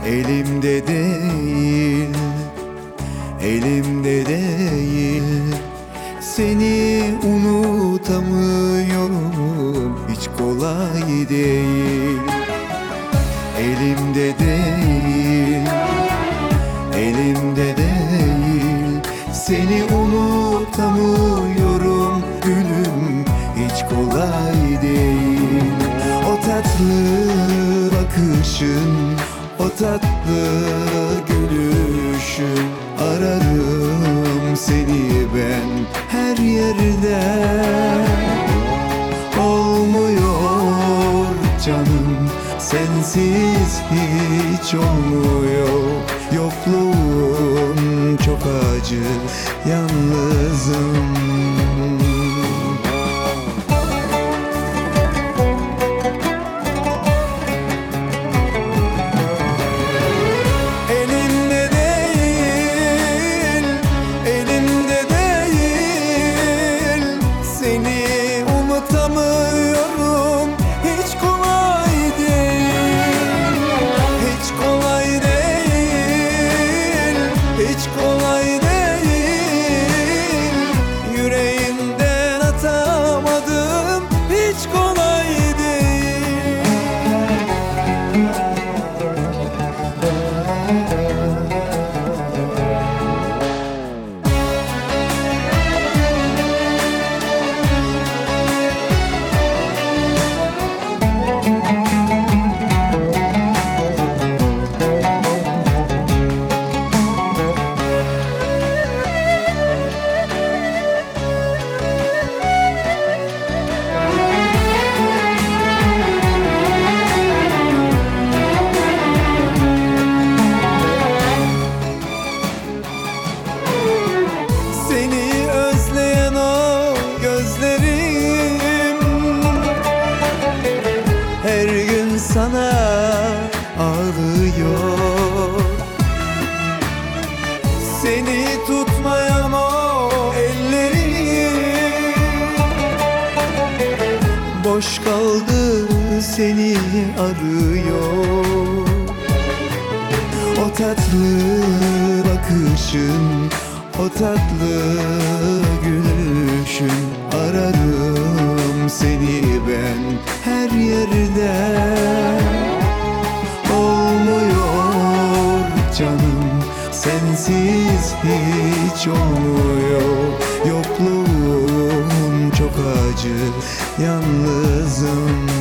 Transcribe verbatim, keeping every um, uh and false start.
Elimde değil, elimde değil. Seni unutamıyorum, hiç kolay değil. Elimde değil, elimde değil. Seni unutamıyorum gülüm, hiç kolay değil. O tatlı bakışın, o tatlı gülüşün, ararım seni ben her yerde. Olmuyor canım, sensiz hiç olmuyor. Yokluğun çok acı, yalnızım. Hiç kolay değil, yüreğimden atamadım, hiç kolay değil. Her gün sana ağlıyor. Seni tutmayan o ellerim boş kaldı, seni arıyor. O tatlı bakışın, o tatlı gülüşün, ararım seni ben her yerde. Olmuyor canım, sensiz hiç olmuyor. Yokluğun çok acı, yalnızım.